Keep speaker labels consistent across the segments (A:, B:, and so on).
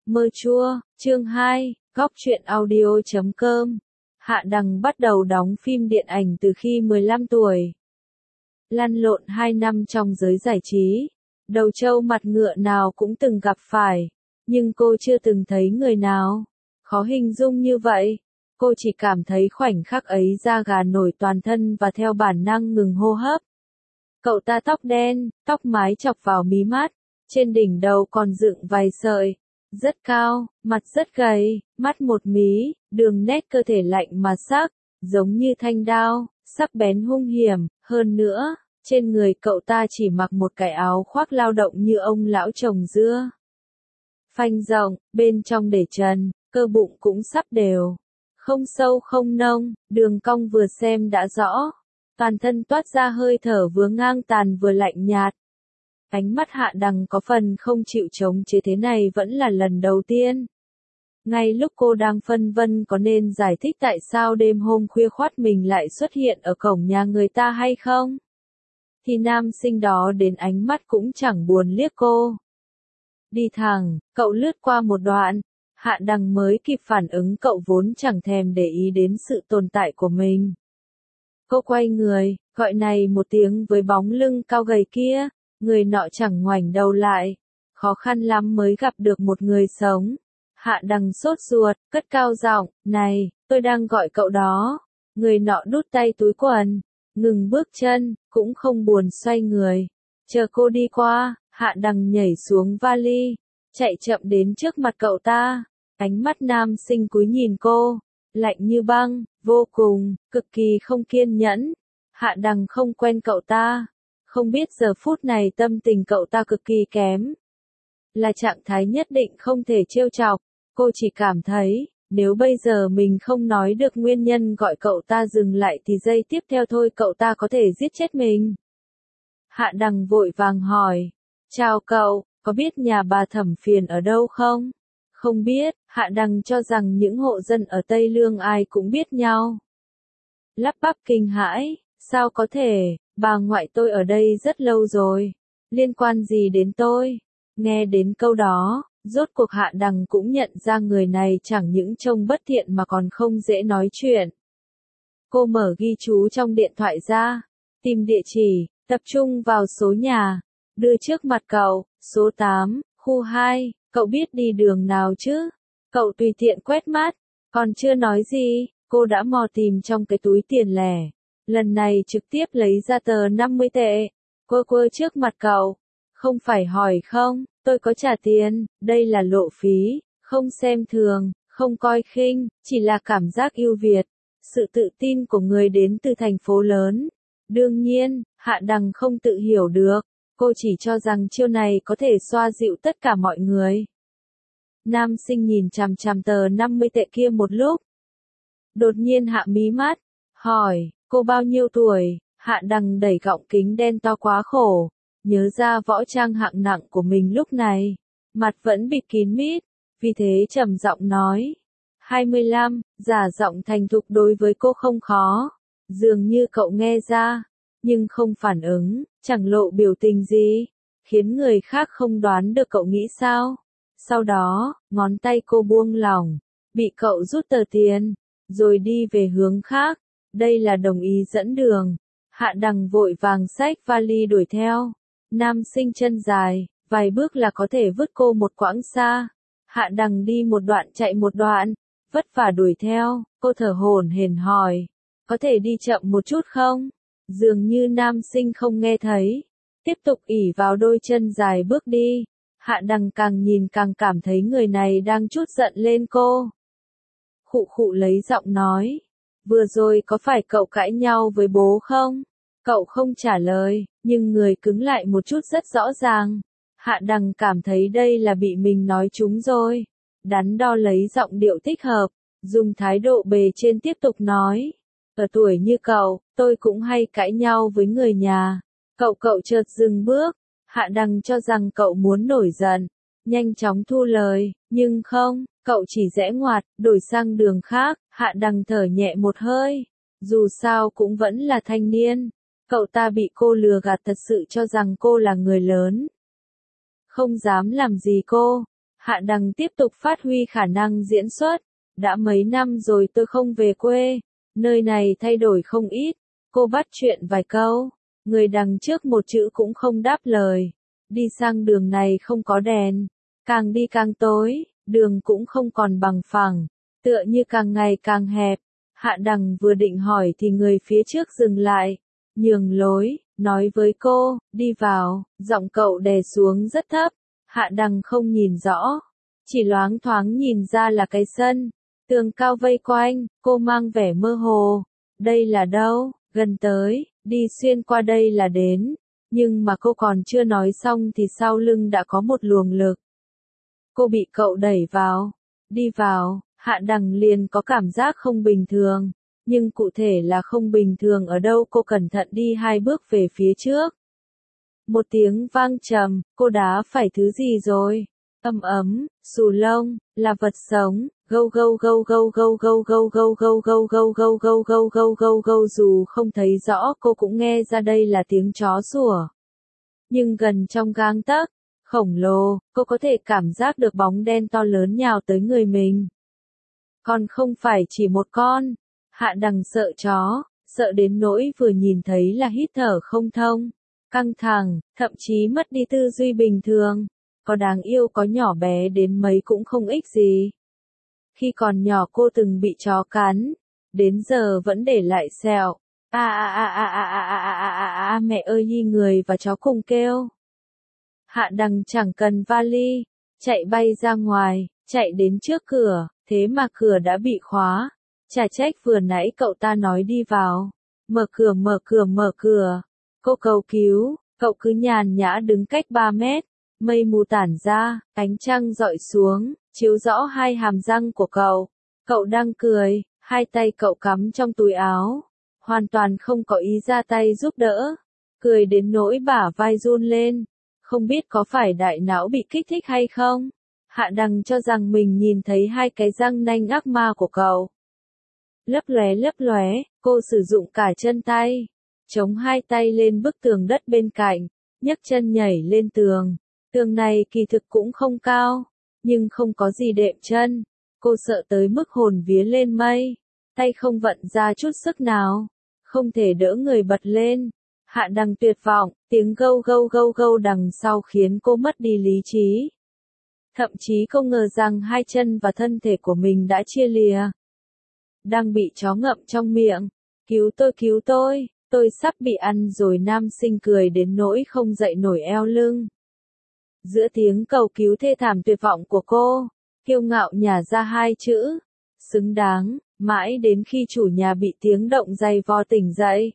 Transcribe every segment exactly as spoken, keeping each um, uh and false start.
A: Mơ chua, chương hai, góc truyện audio chấm com. Hạ Đằng bắt đầu đóng phim điện ảnh từ khi mười lăm tuổi. Lăn lộn hai năm trong giới giải trí. Đầu trâu mặt ngựa nào cũng từng gặp phải. Nhưng cô chưa từng thấy người nào khó hình dung như vậy. Cô chỉ cảm thấy khoảnh khắc ấy da gà nổi toàn thân và theo bản năng ngừng hô hấp. Cậu ta tóc đen, tóc mái chọc vào mí mắt. Trên đỉnh đầu còn dựng vài sợi. Rất cao, mặt rất gầy, mắt một mí, đường nét cơ thể lạnh mà sắc, giống như thanh đao, sắc bén hung hiểm. Hơn nữa, trên người cậu ta chỉ mặc một cái áo khoác lao động như ông lão trồng dưa. Phanh rộng, bên trong để trần, cơ bụng cũng sắp đều. Không sâu không nông, đường cong vừa xem đã rõ. Toàn thân toát ra hơi thở vừa ngang tàn vừa lạnh nhạt. Ánh mắt Hạ Đằng có phần không chịu chống chế, thế này vẫn là lần đầu tiên. Ngay lúc cô đang phân vân có nên giải thích tại sao đêm hôm khuya khoắt mình lại xuất hiện ở cổng nhà người ta hay không, thì nam sinh đó đến ánh mắt cũng chẳng buồn liếc cô. Đi thẳng, cậu lướt qua một đoạn, Hạ Đằng mới kịp phản ứng cậu vốn chẳng thèm để ý đến sự tồn tại của mình. Cô quay người, gọi này một tiếng với bóng lưng cao gầy kia. Người nọ chẳng ngoảnh đầu lại. Khó khăn lắm mới gặp được một người sống. Hạ Đằng sốt ruột, cất cao giọng, này, tôi đang gọi cậu đó. Người nọ đút tay túi quần, ngừng bước chân, cũng không buồn xoay người. Chờ cô đi qua, Hạ Đằng nhảy xuống vali, chạy chậm đến trước mặt cậu ta. Ánh mắt nam sinh cúi nhìn cô, lạnh như băng, vô cùng, cực kỳ không kiên nhẫn. Hạ Đằng không quen cậu ta. Không biết giờ phút này tâm tình cậu ta cực kỳ kém. Là trạng thái nhất định không thể trêu chọc. Cô chỉ cảm thấy, nếu bây giờ mình không nói được nguyên nhân gọi cậu ta dừng lại thì giây tiếp theo thôi cậu ta có thể giết chết mình. Hạ Đằng vội vàng hỏi. Chào cậu, có biết nhà bà Thẩm Phiền ở đâu không? Không biết, Hạ Đằng cho rằng những hộ dân ở Tây Lương ai cũng biết nhau. Lắp bắp kinh hãi, sao có thể? Bà ngoại tôi ở đây rất lâu rồi. Liên quan gì đến tôi? Nghe đến câu đó, rốt cuộc Hạ Đằng cũng nhận ra người này chẳng những trông bất thiện mà còn không dễ nói chuyện. Cô mở ghi chú trong điện thoại ra, tìm địa chỉ, tập trung vào số nhà, đưa trước mặt cậu, số tám, khu hai, cậu biết đi đường nào chứ? Cậu tùy tiện quét mắt, còn chưa nói gì, cô đã mò tìm trong cái túi tiền lẻ. Lần này trực tiếp lấy ra tờ năm mươi tệ, quơ quơ trước mặt cậu. Không phải hỏi không, tôi có trả tiền, đây là lộ phí, không xem thường, không coi khinh, chỉ là cảm giác ưu việt. Sự tự tin của người đến từ thành phố lớn. Đương nhiên, Hạ Đằng không tự hiểu được, cô chỉ cho rằng chiêu này có thể xoa dịu tất cả mọi người. Nam sinh nhìn chằm chằm tờ năm mươi tệ kia một lúc. Đột nhiên hạ mí mắt, hỏi. Cô bao nhiêu tuổi? Hạ Đằng đẩy gọng kính đen to quá khổ. Nhớ ra võ trang hạng nặng của mình lúc này. Mặt vẫn bịt kín mít. Vì thế trầm giọng nói. hai mươi lăm, giả giọng thành thục đối với cô không khó. Dường như cậu nghe ra. Nhưng không phản ứng, chẳng lộ biểu tình gì. Khiến người khác không đoán được cậu nghĩ sao. Sau đó, ngón tay cô buông lỏng. Bị cậu rút tờ tiền. Rồi đi về hướng khác. Đây là đồng ý dẫn đường. Hạ Đằng vội vàng xách vali đuổi theo. Nam sinh chân dài, vài bước là có thể vứt cô một quãng xa. Hạ Đằng đi một đoạn chạy một đoạn, vất vả đuổi theo. Cô thở hổn hển hỏi, có thể đi chậm một chút không? Dường như nam sinh không nghe thấy. Tiếp tục ỉ vào đôi chân dài bước đi. Hạ Đằng càng nhìn càng cảm thấy người này đang trút giận lên cô. Khụ khụ lấy giọng nói. Vừa rồi có phải cậu cãi nhau với bố không? Cậu không trả lời, nhưng người cứng lại một chút rất rõ ràng. Hạ Đằng cảm thấy đây là bị mình nói trúng rồi. Đắn đo lấy giọng điệu thích hợp, dùng thái độ bề trên tiếp tục nói. Ở tuổi như cậu, tôi cũng hay cãi nhau với người nhà. Cậu cậu chợt dừng bước. Hạ Đằng cho rằng cậu muốn nổi giận. Nhanh chóng thu lời, nhưng không, cậu chỉ rẽ ngoặt, đổi sang đường khác. Hạ Đằng thở nhẹ một hơi. Dù sao cũng vẫn là thanh niên. Cậu ta bị cô lừa gạt thật sự cho rằng cô là người lớn. Không dám làm gì cô. Hạ Đằng tiếp tục phát huy khả năng diễn xuất. Đã mấy năm rồi tôi không về quê, nơi này thay đổi không ít. Cô bắt chuyện vài câu, người đằng trước một chữ cũng không đáp lời. Đi sang đường này không có đèn, càng đi càng tối, đường cũng không còn bằng phẳng, tựa như càng ngày càng hẹp. Hạ Đằng vừa định hỏi thì người phía trước dừng lại, nhường lối, nói với cô, đi vào, giọng cậu đè xuống rất thấp. Hạ Đằng không nhìn rõ, chỉ loáng thoáng nhìn ra là cái sân, tường cao vây quanh, cô mang vẻ mơ hồ. Đây là đâu? Gần tới, đi xuyên qua đây là đến. Nhưng mà cô còn chưa nói xong thì sau lưng đã có một luồng lực. Cô bị cậu đẩy vào. Đi vào, Hạ Đằng liền có cảm giác không bình thường. Nhưng cụ thể là không bình thường ở đâu, cô cẩn thận đi hai bước về phía trước. Một tiếng vang trầm, cô đá phải thứ gì rồi? Ầm ấm, xù lông, là vật sống, gâu gâu gâu gâu gâu gâu gâu gâu gâu gâu gâu gâu gâu gâu gâu gâu gâu, dù không thấy rõ cô cũng nghe ra đây là tiếng chó sủa. Nhưng gần trong gang tấc, khổng lồ, cô có thể cảm giác được bóng đen to lớn nhào tới người mình. Còn không phải chỉ một con. Hạ Đằng sợ chó, sợ đến nỗi vừa nhìn thấy là hít thở không thông, căng thẳng, thậm chí mất đi tư duy bình thường. Có đáng yêu có nhỏ bé đến mấy cũng không ích gì. Khi còn nhỏ cô từng bị chó cắn, đến giờ vẫn để lại sẹo. A a a a a a a a a a, mẹ ơi, nhi người và chó cùng kêu. Hạ Đằng chẳng cần vali, chạy bay ra ngoài, chạy đến trước cửa, thế mà cửa đã bị khóa. Chả trách vừa nãy cậu ta nói đi vào. Mở cửa mở cửa mở cửa. Cô cầu cứu, cậu cứ nhàn nhã đứng cách ba mét. Mây mù tản ra, ánh trăng dọi xuống, chiếu rõ hai hàm răng của cậu. Cậu đang cười, hai tay cậu cắm trong túi áo, hoàn toàn không có ý ra tay giúp đỡ. Cười đến nỗi bả vai run lên, không biết có phải đại não bị kích thích hay không. Hạ Đằng cho rằng mình nhìn thấy hai cái răng nanh ác ma của cậu. Lấp lóe lấp lóe, cô sử dụng cả chân tay, chống hai tay lên bức tường đất bên cạnh, nhấc chân nhảy lên tường. Tường này kỳ thực cũng không cao, nhưng không có gì đệm chân. Cô sợ tới mức hồn vía lên mây, tay không vận ra chút sức nào, không thể đỡ người bật lên. Hạ Đằng tuyệt vọng, tiếng gâu gâu gâu gâu đằng sau khiến cô mất đi lý trí. Thậm chí cô ngờ rằng hai chân và thân thể của mình đã chia lìa. Đang bị chó ngậm trong miệng. Cứu tôi cứu tôi, tôi sắp bị ăn rồi. Nam sinh cười đến nỗi không dậy nổi eo lưng. Giữa tiếng cầu cứu thê thảm tuyệt vọng của cô, kiêu ngạo nhả ra hai chữ, xứng đáng, mãi đến khi chủ nhà bị tiếng động giày vò tỉnh dậy.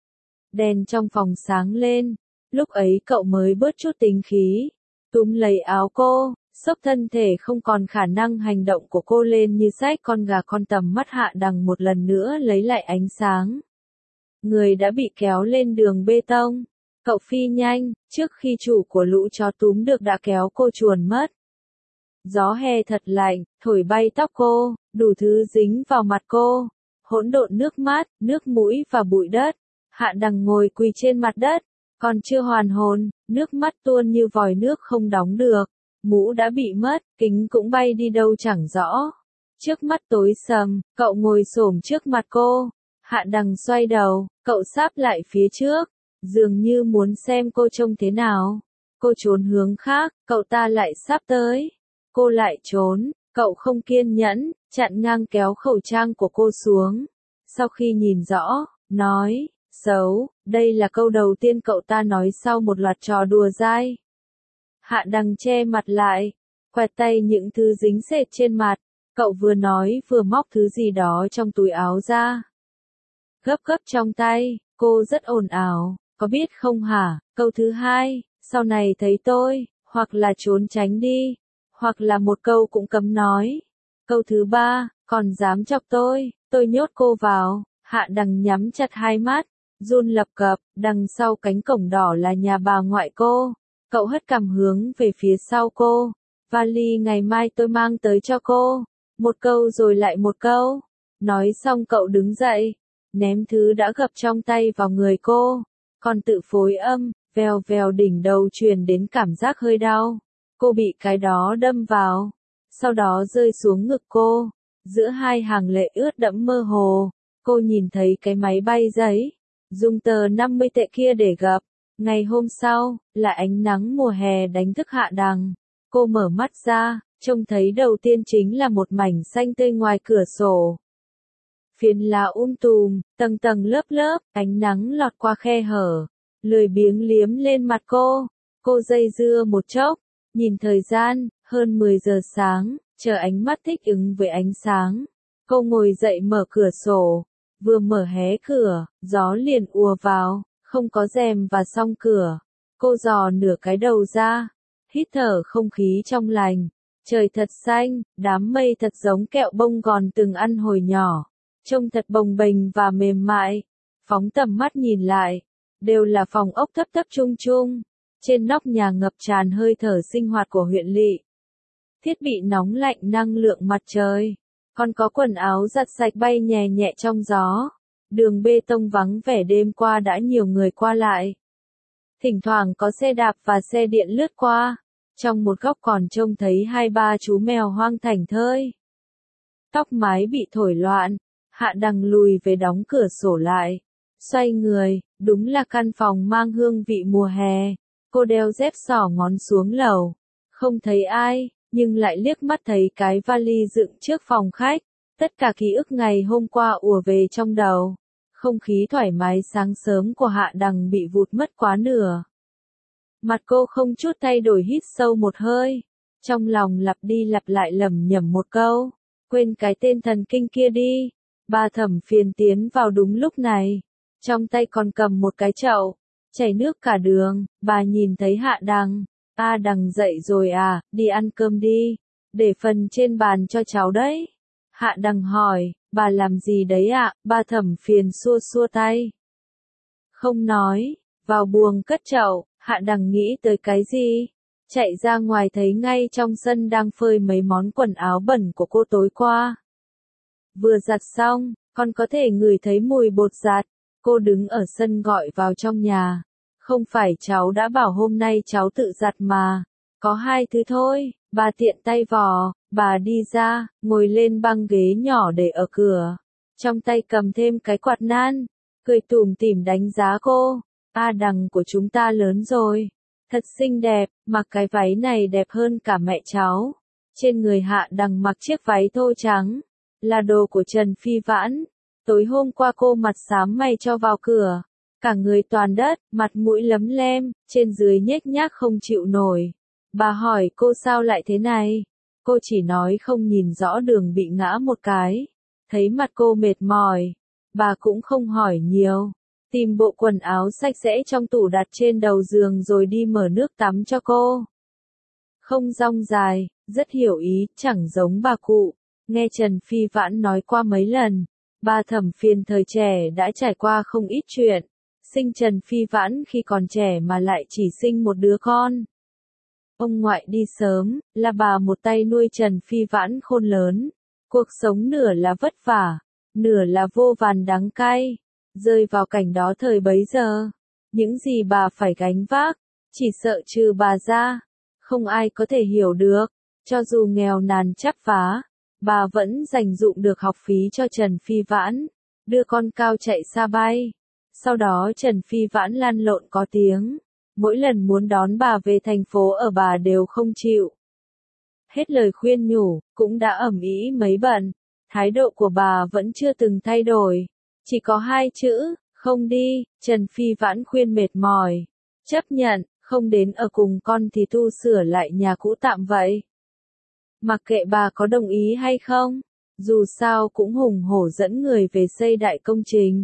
A: Đèn trong phòng sáng lên, lúc ấy cậu mới bớt chút tính khí, túm lấy áo cô, xốc thân thể không còn khả năng hành động của cô lên như xách con gà con. Tầm mắt Hạ Đằng một lần nữa lấy lại ánh sáng. Người đã bị kéo lên đường bê tông. Cậu phi nhanh, trước khi chủ của lũ chó túm được đã kéo cô chuồn mất. Gió hè thật lạnh, thổi bay tóc cô, đủ thứ dính vào mặt cô. Hỗn độn nước mắt, nước mũi và bụi đất. Hạ Đằng ngồi quỳ trên mặt đất, còn chưa hoàn hồn, nước mắt tuôn như vòi nước không đóng được. Mũ đã bị mất, kính cũng bay đi đâu chẳng rõ. Trước mắt tối sầm, cậu ngồi xổm trước mặt cô. Hạ Đằng xoay đầu, cậu sáp lại phía trước, dường như muốn xem cô trông thế nào. Cô trốn hướng khác, cậu ta lại sáp tới. Cô lại trốn, cậu không kiên nhẫn, chặn ngang kéo khẩu trang của cô xuống. Sau khi nhìn rõ, nói, xấu, đây là câu đầu tiên cậu ta nói sau một loạt trò đùa dai. Hạ Đằng che mặt lại, quẹt tay những thứ dính sệt trên mặt. Cậu vừa nói vừa móc thứ gì đó trong túi áo ra. Gấp gấp trong tay, cô rất ồn ào, có biết không hả? Câu thứ hai, sau này thấy tôi, hoặc là trốn tránh đi, hoặc là một câu cũng cấm nói. Câu thứ ba, còn dám chọc tôi, tôi nhốt cô vào. Hạ Đằng nhắm chặt hai mắt, run lập cập, đằng sau cánh cổng đỏ là nhà bà ngoại cô. Cậu hất cằm hướng về phía sau cô. Vali ngày mai tôi mang tới cho cô. Một câu rồi lại một câu. Nói xong cậu đứng dậy, ném thứ đã gập trong tay vào người cô. Còn tự phối âm, vèo vèo đỉnh đầu truyền đến cảm giác hơi đau. Cô bị cái đó đâm vào, sau đó rơi xuống ngực cô. Giữa hai hàng lệ ướt đẫm mơ hồ, cô nhìn thấy cái máy bay giấy, dùng tờ năm mươi tệ kia để gập. Ngày hôm sau, là ánh nắng mùa hè đánh thức Hạ Đằng. Cô mở mắt ra, trông thấy đầu tiên chính là một mảnh xanh tươi ngoài cửa sổ. Phiến lá um tùm, tầng tầng lớp lớp, ánh nắng lọt qua khe hở, lười biếng liếm lên mặt cô. Cô dây dưa một chốc, nhìn thời gian, hơn mười giờ sáng, chờ ánh mắt thích ứng với ánh sáng. Cô ngồi dậy mở cửa sổ, vừa mở hé cửa, gió liền ùa vào, không có rèm và song cửa. Cô dò nửa cái đầu ra, hít thở không khí trong lành. Trời thật xanh, đám mây thật giống kẹo bông gòn từng ăn hồi nhỏ, trông thật bồng bềnh và mềm mại. Phóng tầm mắt nhìn lại, đều là phòng ốc thấp thấp trung trung. Trên nóc nhà ngập tràn hơi thở sinh hoạt của huyện lỵ. Thiết bị nóng lạnh năng lượng mặt trời, còn có quần áo giặt sạch bay nhẹ nhẹ trong gió. Đường bê tông vắng vẻ, đêm qua đã nhiều người qua lại. Thỉnh thoảng có xe đạp và xe điện lướt qua. Trong một góc còn trông thấy hai ba chú mèo hoang thảnh thơi. Tóc mái bị thổi loạn, Hạ Đằng lùi về đóng cửa sổ lại. Xoay người, đúng là căn phòng mang hương vị mùa hè. Cô đeo dép xỏ ngón xuống lầu. Không thấy ai, nhưng lại liếc mắt thấy cái vali dựng trước phòng khách. Tất cả ký ức ngày hôm qua ùa về trong đầu. Không khí thoải mái sáng sớm của Hạ Đằng bị vụt mất quá nửa. Mặt cô không chút thay đổi, hít sâu một hơi. Trong lòng lặp đi lặp lại lẩm nhẩm một câu. Quên cái tên thần kinh kia đi. Bà Thẩm Phiền tiến vào đúng lúc này. Trong tay còn cầm một cái chậu. Chảy nước cả đường. Bà nhìn thấy Hạ Đằng. A Đằng dậy rồi à, đi ăn cơm đi. Để phần trên bàn cho cháu đấy. Hạ Đằng hỏi, bà làm gì đấy ạ? Bà Thẩm Phiền xua xua tay. Không nói, vào buồng cất chậu. Hạ Đằng nghĩ tới cái gì? Chạy ra ngoài thấy ngay trong sân đang phơi mấy món quần áo bẩn của cô tối qua. Vừa giặt xong, còn có thể ngửi thấy mùi bột giặt. Cô đứng ở sân gọi vào trong nhà. Không phải cháu đã bảo hôm nay cháu tự giặt mà. Có hai thứ thôi. Bà tiện tay vò, bà đi ra, ngồi lên băng ghế nhỏ để ở cửa. Trong tay cầm thêm cái quạt nan, cười tủm tỉm đánh giá cô. A Đằng của chúng ta lớn rồi. Thật xinh đẹp, mặc cái váy này đẹp hơn cả mẹ cháu. Trên người Hạ Đằng mặc chiếc váy thô trắng. Là đồ của Trần Phi Vãn. Tối hôm qua cô mặt xám mày cho vào cửa. Cả người toàn đất, mặt mũi lấm lem, trên dưới nhếch nhác không chịu nổi. Bà hỏi cô sao lại thế này? Cô chỉ nói không nhìn rõ đường, bị ngã một cái. Thấy mặt cô mệt mỏi. Bà cũng không hỏi nhiều. Tìm bộ quần áo sạch sẽ trong tủ đặt trên đầu giường rồi đi mở nước tắm cho cô. Không rong dài, rất hiểu ý, chẳng giống bà cụ. Nghe Trần Phi Vãn nói qua mấy lần. Bà Thẩm Phiền thời trẻ đã trải qua không ít chuyện. Sinh Trần Phi Vãn khi còn trẻ mà lại chỉ sinh một đứa con. Ông ngoại đi sớm, là bà một tay nuôi Trần Phi Vãn khôn lớn. Cuộc sống nửa là vất vả, nửa là vô vàn đắng cay. Rơi vào cảnh đó thời bấy giờ. Những gì bà phải gánh vác, chỉ sợ trừ bà ra, không ai có thể hiểu được. Cho dù nghèo nàn chắp vá, bà vẫn dành dụm được học phí cho Trần Phi Vãn, đưa con cao chạy xa bay. Sau đó Trần Phi Vãn lăn lộn có tiếng. Mỗi lần muốn đón bà về thành phố ở bà đều không chịu. Hết lời khuyên nhủ, cũng đã ầm ĩ mấy bận. Thái độ của bà vẫn chưa từng thay đổi. Chỉ có hai chữ, không đi. Trần Phi Vãn khuyên mệt mỏi. Chấp nhận, không đến ở cùng con thì tu sửa lại nhà cũ tạm vậy. Mặc kệ bà có đồng ý hay không, dù sao cũng hùng hổ dẫn người về xây đại công trình.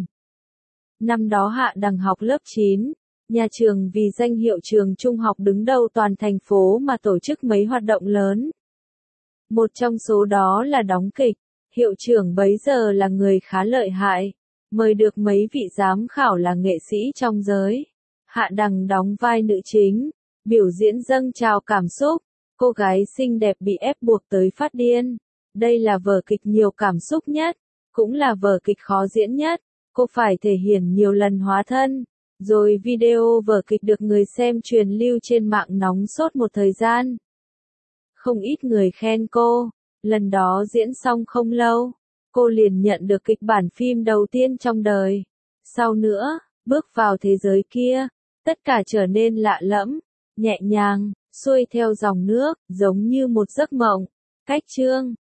A: Năm đó Hạ Đằng học lớp chín, nhà trường vì danh hiệu trường trung học đứng đầu toàn thành phố mà tổ chức mấy hoạt động lớn. Một trong số đó là đóng kịch. Hiệu trưởng bấy giờ là người khá lợi hại, mời được mấy vị giám khảo là nghệ sĩ trong giới. Hạ Đằng đóng vai nữ chính, biểu diễn dâng trào cảm xúc. Cô gái xinh đẹp bị ép buộc tới phát điên. Đây là vở kịch nhiều cảm xúc nhất, cũng là vở kịch khó diễn nhất. Cô phải thể hiện nhiều lần hóa thân. Rồi video vở kịch được người xem truyền lưu trên mạng nóng sốt một thời gian. không ít người khen cô. Lần đó diễn xong không lâu, cô liền nhận được kịch bản phim đầu tiên trong đời. Sau nữa, bước vào thế giới kia, tất cả trở nên lạ lẫm, nhẹ nhàng, xuôi theo dòng nước, giống như một giấc mộng. Cách chương